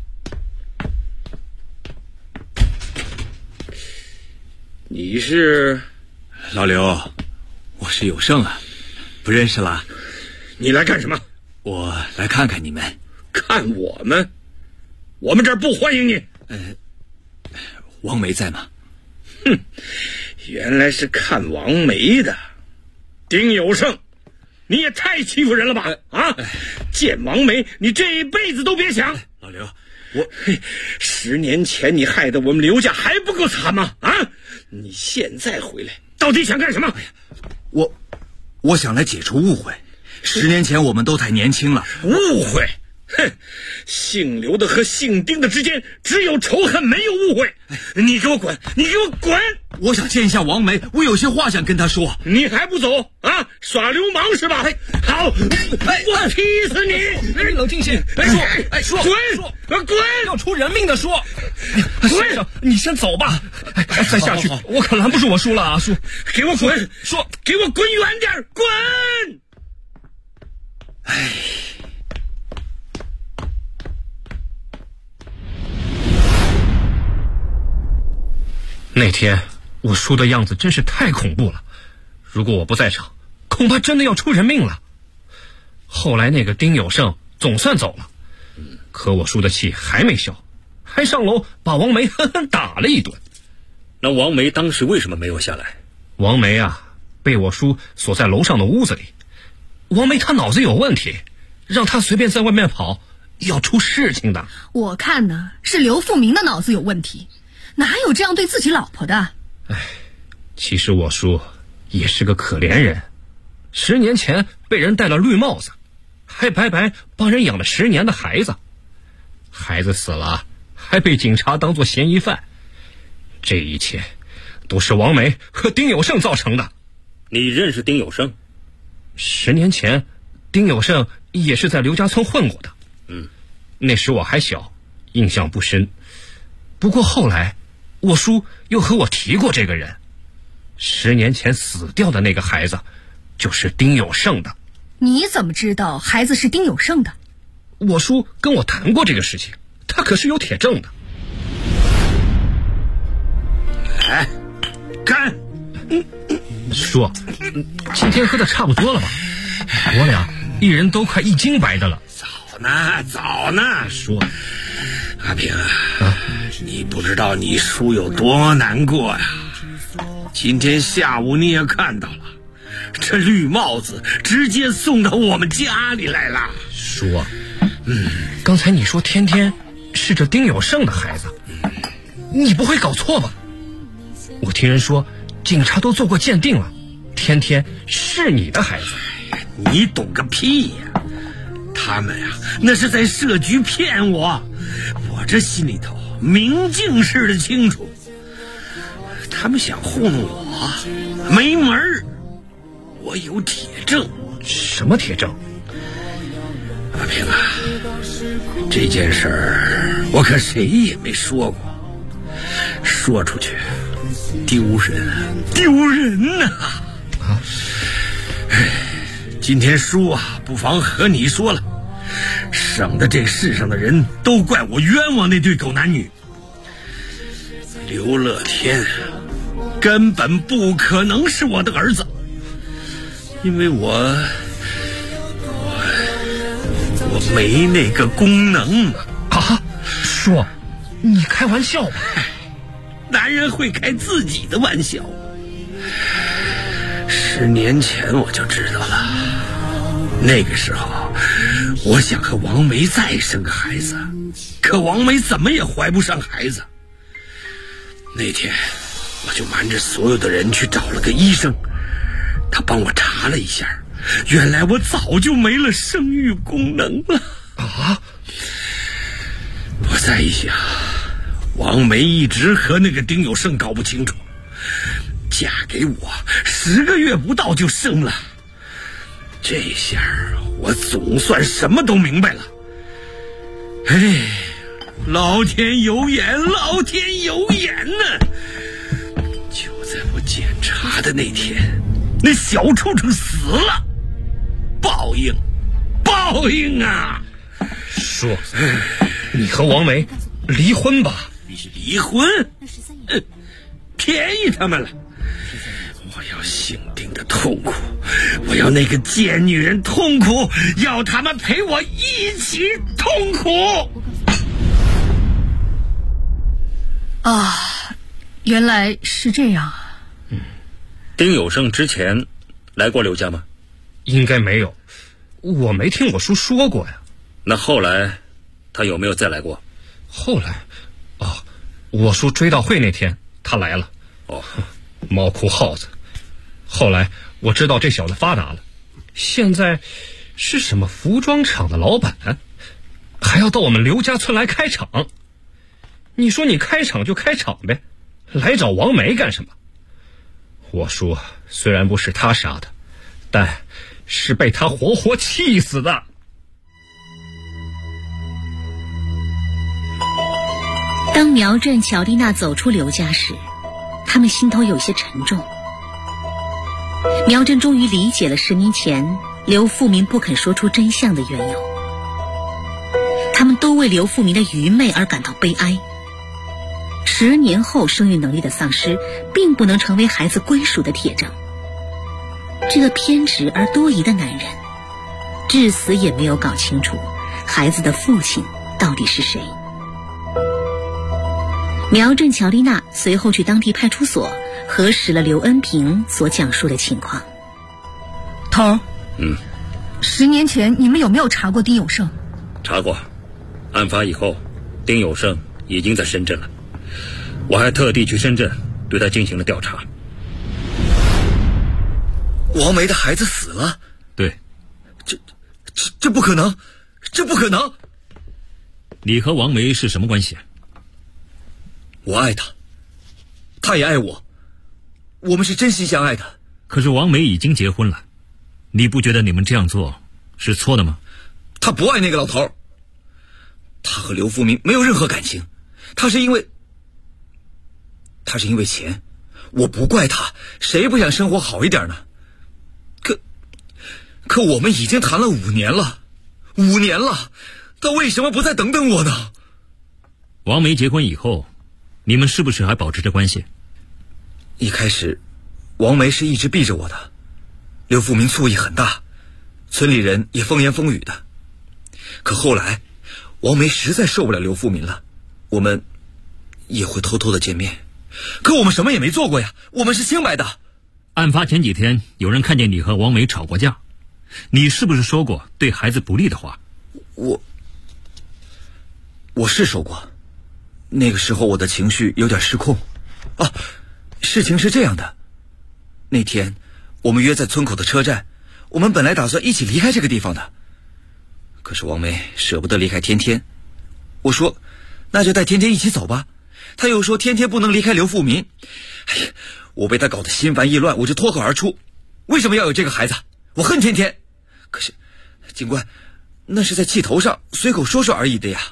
Speaker 11: 你是？
Speaker 19: 老刘，我是有胜啊，不认识了。
Speaker 11: 你来干什么？
Speaker 19: 我来看看你们。
Speaker 11: 看我们？我们这儿不欢迎你。
Speaker 19: 王梅在吗？
Speaker 11: 哼，原来是看王梅的。丁有胜，你也太欺负人了吧！见王梅，你这一辈子都别想。
Speaker 19: 老刘，
Speaker 11: 我10年前你害得我们刘家还不够惨吗？你现在回来到底想干什么？
Speaker 19: 我想来解除误会。10年前我们都太年轻了。
Speaker 11: 误会？ 哼，姓刘的和姓丁的之间只有仇恨，没有误会。你给我滚！你给我滚！
Speaker 19: 我想见一下王梅，我有些话想跟她说。
Speaker 11: 你还不走啊？耍流氓是吧？好，我踢死你！
Speaker 8: 冷静些，说，
Speaker 11: 滚！
Speaker 8: 要出人命的说。先生，你先走吧。再下去，我可拦不住我叔了啊！叔，
Speaker 11: 给我滚！
Speaker 8: 说，
Speaker 11: 给我滚远点！滚！哎。
Speaker 8: 那天我叔的样子真是太恐怖了，如果我不在场，恐怕真的要出人命了。后来那个丁有胜总算走了，可我叔的气还没消，还上楼把王梅狠狠打了一顿。
Speaker 5: 那王梅当时为什么没有下来？
Speaker 8: 王梅啊，被我叔锁在楼上的屋子里。王梅她脑子有问题，让她随便在外面跑，要出事情的。
Speaker 4: 我看呢，是刘富明的脑子有问题，哪有这样对自己老婆的？
Speaker 8: 其实我叔也是个可怜人，10年前被人戴了绿帽子，还白白帮人养了10年的孩子，孩子死了还被警察当作嫌疑犯，这一切都是王梅和丁有胜造成的。
Speaker 5: 你认识丁有胜
Speaker 8: ？10年前丁有胜也是在刘家村混过的，那时我还小，印象不深。不过后来我叔又和我提过这个人，10年前死掉的那个孩子就是丁有胜的。
Speaker 4: 你怎么知道孩子是丁有胜的？
Speaker 8: 我叔跟我谈过这个事情，他可是有铁证的。
Speaker 11: 来，干！
Speaker 8: 叔，今天喝的差不多了吧？我俩一人都快1斤白的了。
Speaker 11: 早呢，
Speaker 8: 叔。
Speaker 11: 阿平啊，你不知道你叔有多难过呀！今天下午你也看到了，这绿帽子直接送到我们家里来了。
Speaker 8: 叔啊，刚才你说天天是这丁有胜的孩子，你不会搞错吧？我听人说警察都做过鉴定了，天天是你的孩子。
Speaker 11: 你懂个屁呀！他们呀，那是在设局骗我，我这心里头明镜似的清楚。他们想糊弄我，没门儿。我有铁证。
Speaker 8: 什么铁证？
Speaker 11: 阿平啊，这件事儿我可谁也没说过，说出去丢人呐！今天叔啊，不妨和你说了，省得这世上的人都怪我冤枉那对狗男女。刘乐天根本不可能是我的儿子，因为我没那个功能
Speaker 8: 啊！叔，你开玩笑吧？
Speaker 11: 男人会开自己的玩笑。10年前我就知道了，那个时候我想和王梅再生个孩子，可王梅怎么也怀不上孩子。那天我就瞒着所有的人去找了个医生，他帮我查了一下，原来我早就没了生育功能了。
Speaker 8: 啊！
Speaker 11: 我再一想，王梅一直和那个丁有胜搞不清楚，嫁给我10个月不到就生了，这下我总算什么都明白了。哎，老天有眼，老天有眼呢！就在我检查的那天，那小畜生死了，报应啊！
Speaker 8: 叔，你和王梅离婚吧。
Speaker 11: 离婚？便宜他们了。我要姓丁的痛苦，我要那个贱女人痛苦，要他们陪我一起痛苦。
Speaker 4: 啊，原来是这样啊。
Speaker 5: 丁有胜之前来过刘家吗？
Speaker 8: 应该没有，我没听我叔说过呀。
Speaker 5: 那后来他有没有再来过？
Speaker 8: 后来我叔追悼会那天他来了。猫哭耗子。后来我知道这小子发达了，现在是什么服装厂的老板， 还要到我们刘家村来开厂。你说你开厂就开厂呗，来找王梅干什么？我叔虽然不是他杀的，但是被他活活气死的。
Speaker 3: 当苗振、乔丽娜走出刘家时，他们心头有些沉重。苗振终于理解了10年前刘富民不肯说出真相的缘由，他们都为刘富民的愚昧而感到悲哀。10年后生育能力的丧失并不能成为孩子归属的铁证。这个偏执而多疑的男人至死也没有搞清楚孩子的父亲到底是谁。苗振、乔丽娜随后去当地派出所核实了刘恩平所讲述的情况。
Speaker 4: 头儿，10年前你们有没有查过丁有胜？
Speaker 5: 查过，案发以后丁有胜已经在深圳了，我还特地去深圳对他进行了调查。
Speaker 20: 王梅的孩子死了？
Speaker 6: 对。
Speaker 20: 这不可能，这不可能！
Speaker 6: 你和王梅是什么关系？
Speaker 20: 我爱她，她也爱我，我们是真心相爱的。
Speaker 6: 可是王梅已经结婚了，你不觉得你们这样做是错的吗？
Speaker 20: 她不爱那个老头，她和刘富民没有任何感情，她是因为钱。我不怪她，谁不想生活好一点呢？可我们已经谈了5年了，5年了，她为什么不再等等我呢？
Speaker 6: 王梅结婚以后，你们是不是还保持着关系？
Speaker 20: 一开始王梅是一直避着我的，刘富民醋意很大，村里人也风言风语的。可后来王梅实在受不了刘富民了，我们也会偷偷的见面。可我们什么也没做过呀，我们是清白的。
Speaker 6: 案发前几天有人看见你和王梅吵过架，你是不是说过对孩子不利的话？
Speaker 20: 我是说过，那个时候我的情绪有点失控。事情是这样的，那天我们约在村口的车站，我们本来打算一起离开这个地方的。可是王梅舍不得离开天天，我说那就带天天一起走吧，他又说天天不能离开刘富民。我被他搞得心烦意乱，我就脱口而出，为什么要有这个孩子？我恨天天。可是警官，那是在气头上随口说说而已的呀。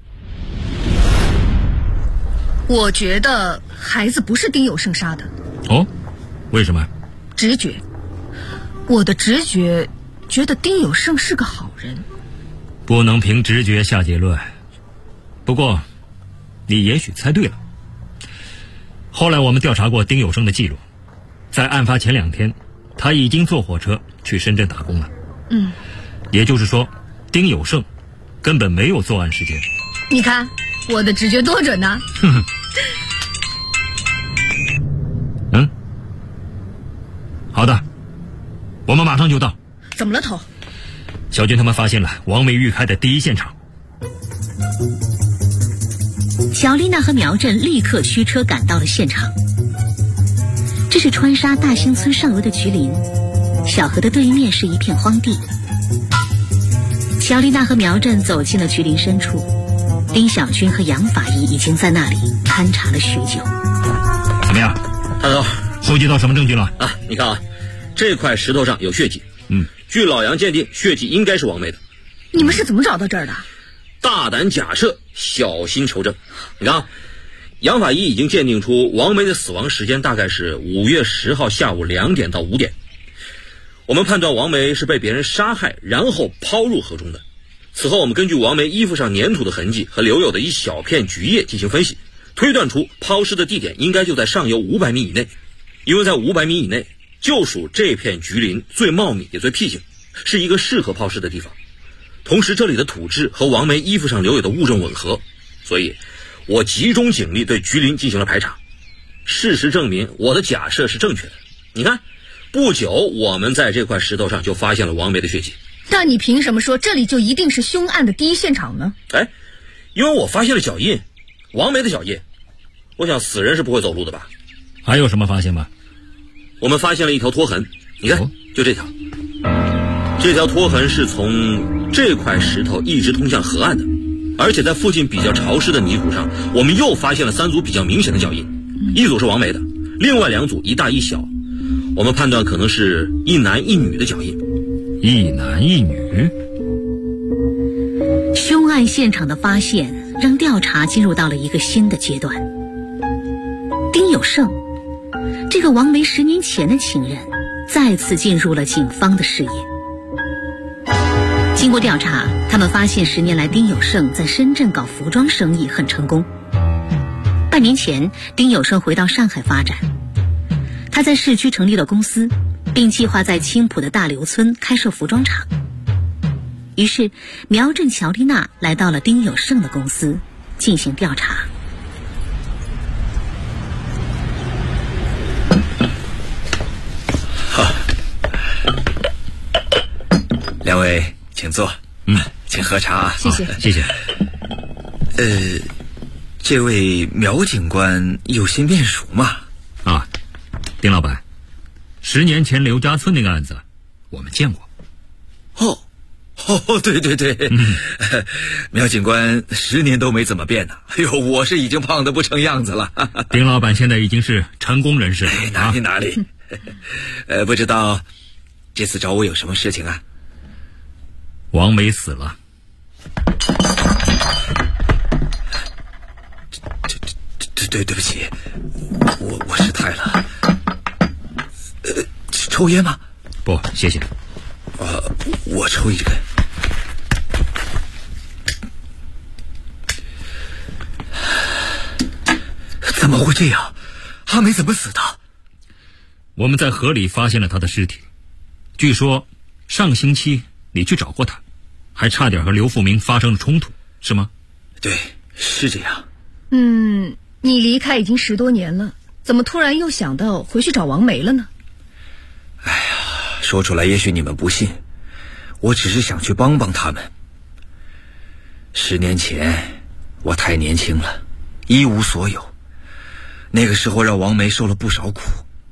Speaker 4: 我觉得孩子不是丁有胜杀的。
Speaker 6: 哦，为什么？
Speaker 4: 直觉，我的直觉觉得丁有胜是个好人。
Speaker 6: 不能凭直觉下结论，不过你也许猜对了。后来我们调查过丁有胜的记录，在案发前2天他已经坐火车去深圳打工了。也就是说丁有胜根本没有作案时间。
Speaker 4: 你看我的直觉多准呢。
Speaker 6: 好的，我们马上就到。
Speaker 4: 怎么了头？
Speaker 6: 小军他们发现了王梅玉开的第一现场。
Speaker 3: 乔丽娜和苗振立刻驱车赶到了现场。这是川沙大兴村上游的橘林，小河的对面是一片荒地。乔丽娜和苗振走进了橘林深处，丁小军和杨法医已经在那里勘察了许久。
Speaker 6: 怎么样，
Speaker 5: 大头，
Speaker 6: 收集到什么证据了？
Speaker 5: 你看这块石头上有血迹。据老杨鉴定，血迹应该是王梅的。
Speaker 4: 你们是怎么找到这儿的？
Speaker 5: 大胆假设，小心求证。你看杨法医已经鉴定出王梅的死亡时间大概是5月10号下午2点到5点。我们判断王梅是被别人杀害，然后抛入河中的。此后我们根据王梅衣服上粘土的痕迹和留有的一小片菊叶进行分析，推断出抛尸的地点应该就在上游500米以内，因为在500米以内就属这片橘林最茂密也最僻静，是一个适合抛尸的地方。同时这里的土质和王梅衣服上留有的物证吻合，所以我集中警力对橘林进行了排查。事实证明我的假设是正确的。你看，不久我们在这块石头上就发现了王梅的血迹。
Speaker 4: 但你凭什么说这里就一定是凶案的第一现场呢？
Speaker 5: 因为我发现了脚印，王梅的脚印。我想死人是不会走路的吧。
Speaker 6: 还有什么发现吗？
Speaker 5: 我们发现了一条拖痕，你看，就这条。 这条拖痕是从这块石头一直通向河岸的，而且在附近比较潮湿的泥土上，我们又发现了3组比较明显的脚印，一组是王梅的，另外2组一大一小，我们判断可能是一男一女的脚印。
Speaker 6: 一男一女？
Speaker 3: 凶案现场的发现让调查进入到了一个新的阶段。丁有胜，这个王梅10年前的情人，再次进入了警方的视野。经过调查，他们发现10年来丁有胜在深圳搞服装生意很成功。半年前，丁有胜回到上海发展，他在市区成立了公司，并计划在青浦的大刘村开设服装厂。于是苗振、乔丽娜来到了丁有胜的公司进行调查。
Speaker 20: 好，两位请坐。请喝茶。
Speaker 4: 谢谢，
Speaker 6: 谢谢。
Speaker 20: 这位苗警官有新面熟吗？
Speaker 6: 啊，丁老板，10年前刘家村那个案子，我们见过。
Speaker 20: 对，苗警官10年都没怎么变呢。哎呦，我是已经胖得不成样子了。
Speaker 6: 丁老板现在已经是成功人士了。
Speaker 20: 哪里？不知道这次找我有什么事情啊？
Speaker 6: 王梅死了。
Speaker 20: 对不起，我失态了。抽烟吗？
Speaker 6: 不，谢谢。
Speaker 20: 我抽一根。怎么会这样？阿梅怎么死的？
Speaker 6: 我们在河里发现了她的尸体，据说上星期你去找过她，还差点和刘富明发生了冲突，是吗？
Speaker 20: 对，是这样。
Speaker 4: 你离开已经10多年了，怎么突然又想到回去找王梅了呢？
Speaker 20: 哎呀，说出来也许你们不信，我只是想去帮帮他们。10年前我太年轻了，一无所有，那个时候让王梅受了不少苦。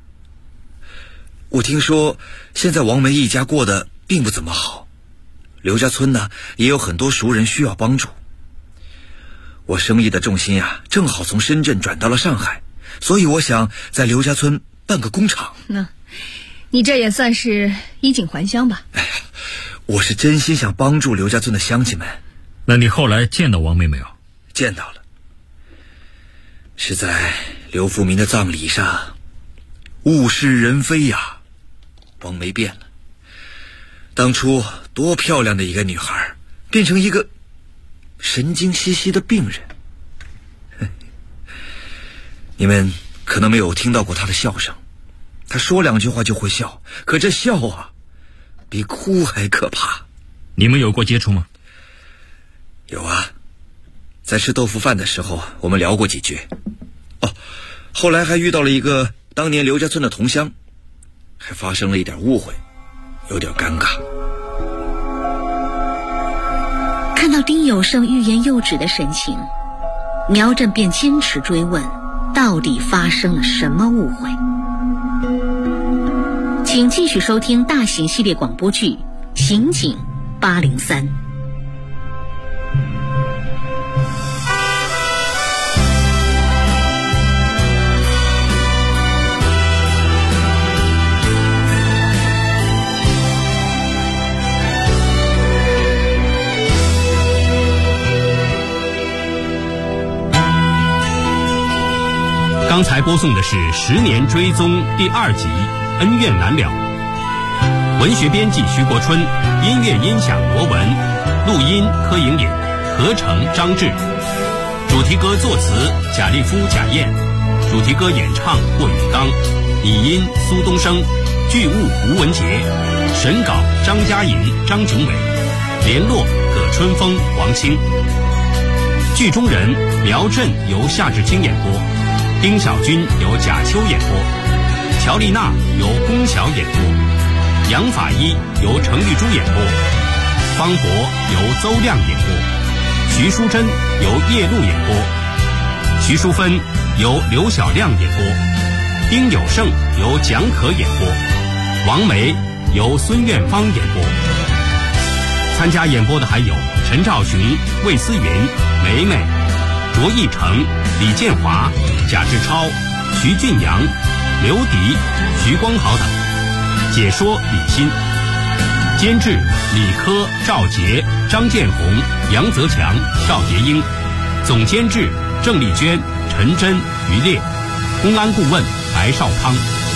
Speaker 20: 我听说现在王梅一家过得并不怎么好，刘家村呢也有很多熟人需要帮助。我生意的重心啊，正好从深圳转到了上海，所以我想在刘家村办个工厂。
Speaker 4: 你这也算是衣锦还乡吧？
Speaker 20: 哎呀，我是真心想帮助刘家村的乡亲们。
Speaker 6: 那你后来见到王梅没有？
Speaker 20: 见到了，是在刘富民的葬礼上。物是人非呀，王梅变了。当初多漂亮的一个女孩，变成一个神经兮兮的病人。你们可能没有听到过她的笑声，她说2句话就会笑，可这笑啊，比哭还可怕。
Speaker 6: 你们有过接触吗？
Speaker 20: 有啊，在吃豆腐饭的时候，我们聊过几句。后来还遇到了一个当年刘家村的同乡，还发生了一点误会，有点尴尬。
Speaker 3: 看到丁有胜欲言又止的神情，苗振便坚持追问，到底发生了什么误会？请继续收听大型系列广播剧《刑警803》。
Speaker 1: 刚才播送的是《10年追踪》第2集《恩怨难了》，文学编辑徐国春，音乐音响罗文，录音柯莹莹，合成张志，主题歌作词贾立夫、贾燕，主题歌演唱霍宇刚，拟音苏东升，剧务吴文杰，审稿张嘉颖、张炯伟，联络葛春风、王清。剧中人苗振由夏志清演播，丁小军由贾秋演播，乔丽娜由龚晓演播，杨法医由程玉珠演播，方博由邹亮演播，徐淑珍由叶璐演播，徐淑芬由刘小亮演播，丁有胜由蒋可演播，王梅由孙艳芳演播。 参加演播的还有陈兆雄、魏思云、梅梅、卓义成、李建华、贾志超、徐俊阳、刘迪、徐光豪等。解说李欣，监制李科、赵杰、张建红、杨泽强、赵杰英，总监制郑丽娟、陈真、于烈，公安顾问白少康。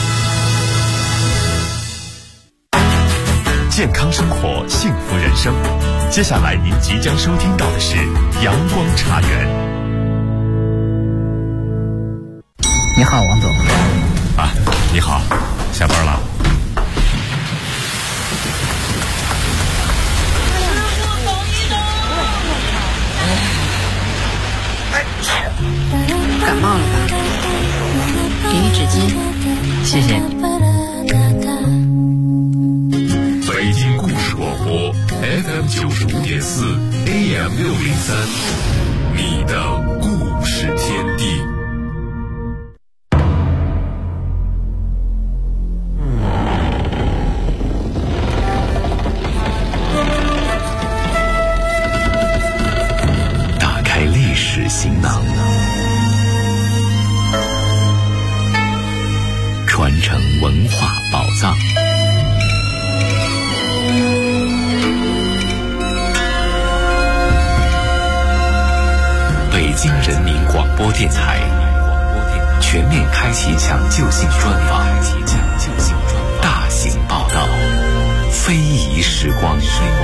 Speaker 21: 健康生活，幸福人生。接下来您即将收听到的是阳光茶园。
Speaker 22: 你好，王总。
Speaker 21: 啊，你好，下班了。
Speaker 22: 感冒了吧？给予纸巾，谢谢。
Speaker 21: 北京故事广播 FM 95.4 AM 603，你的故事天地。
Speaker 12: 打开历史行囊，传承文化宝藏。北京人民广播电台全面开启抢救性专访，大型报道，非遗时光。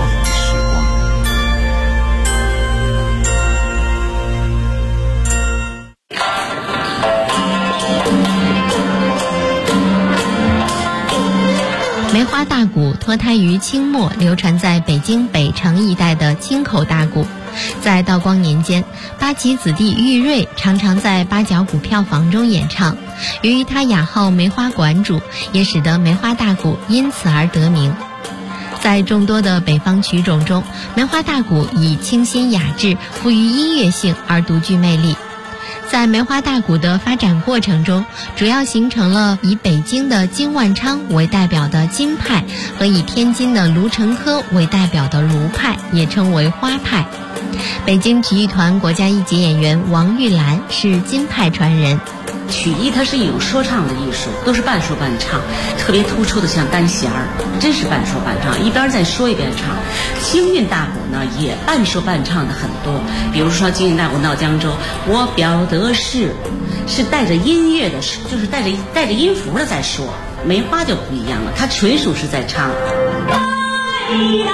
Speaker 13: 梅花大鼓脱胎于清末流传在北京北城一带的京口大鼓，在道光年间，八旗子弟玉瑞常常在八角鼓票房中演唱。由于他雅号梅花馆主，也使得梅花大鼓因此而得名。在众多的北方曲种中，梅花大鼓以清新雅致、富于音乐性而独具魅力。在梅花大鼓的发展过程中，主要形成了以北京的金万昌为代表的金派和以天津的卢成科为代表的卢派，也称为花派。北京曲艺团国家一级演员王玉兰是金派传人。
Speaker 23: 曲艺它是一种说唱的艺术，都是半说半唱，特别突出的像单弦儿，真是半说半唱，一边在说一边唱。京韵大鼓呢也半说半唱的很多，比如说京韵大鼓闹江州，我表的是带着音乐的，就是带着音符的在说。梅花就不一样了，它纯属是在唱。哎呀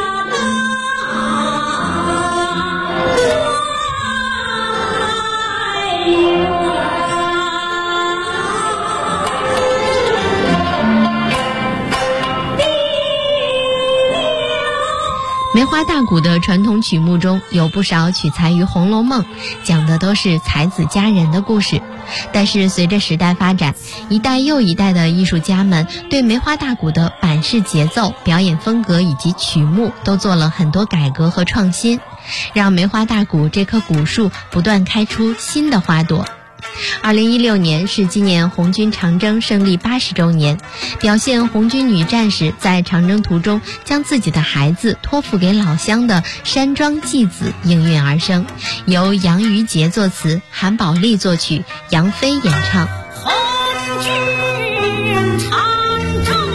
Speaker 13: 梅花大鼓的传统曲目中有不少取材于《红楼梦》，讲的都是才子佳人的故事。但是随着时代发展，一代又一代的艺术家们对梅花大鼓的板式节奏、表演风格以及曲目都做了很多改革和创新，让梅花大鼓这棵古树不断开出新的花朵。2016年是纪念红军长征胜利80周年，表现红军女战士在长征途中将自己的孩子托付给老乡的山庄祭子应运而生，由杨于杰作词，韩宝利作曲，杨飞演唱。
Speaker 2: 红军长征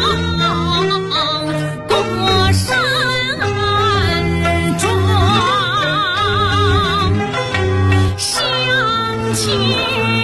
Speaker 2: 过山庄，乡亲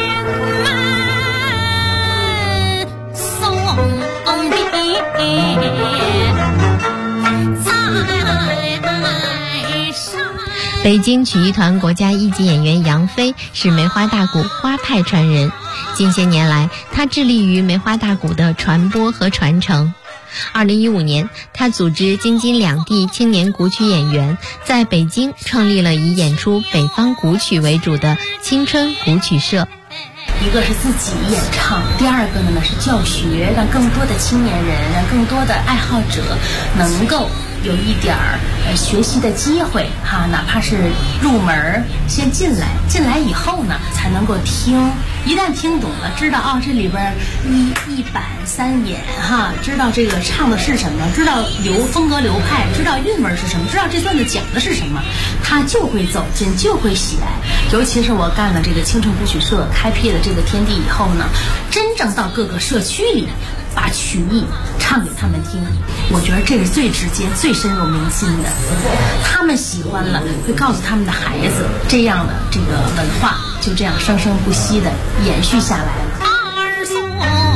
Speaker 13: 北京曲艺团国家一级演员杨飞是梅花大鼓花派传人，近些年来他致力于梅花大鼓的传播和传承。2015年，他组织京津两地青年古曲演员在北京创立了以演出北方古曲为主的青春古曲社。
Speaker 24: 一个是自己演唱，第二个呢是教学，让更多的青年人，让更多的爱好者能够有一点学习的机会哈，哪怕是入门先进来以后呢，才能能够听，一旦听懂了，知道啊这里边一板三眼哈，知道这个唱的是什么，知道风格流派，知道韵味是什么，知道这段子讲的是什么，他就会走进，就会喜爱。尤其是我干了这个青春古曲社，开辟了这个天地以后呢，真正到各个社区里把曲艺唱给他们听，我觉得这是最直接、最深入民心的。他们喜欢了，会告诉他们的孩子，这样的这个文化就这样生生不息的延续下来了。
Speaker 7: 二送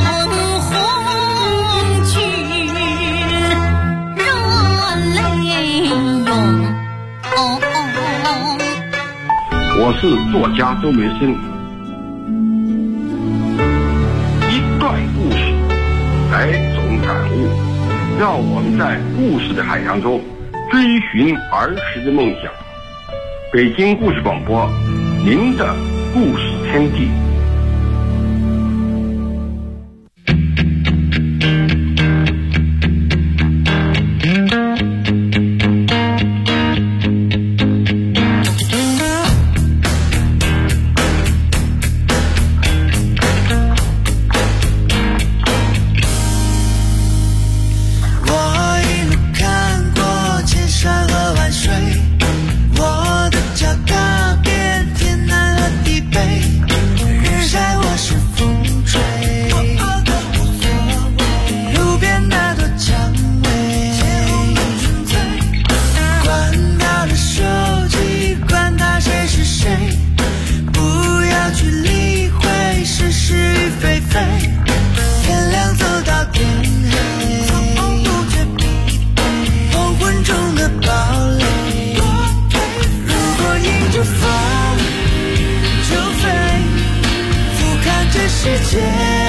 Speaker 7: 红军，热泪涌。
Speaker 9: 我是作家周梅生，一段故事，百种感悟，让我们在故事的海洋中追寻儿时的梦想。北京故事广播，您的故事天地。
Speaker 2: 世界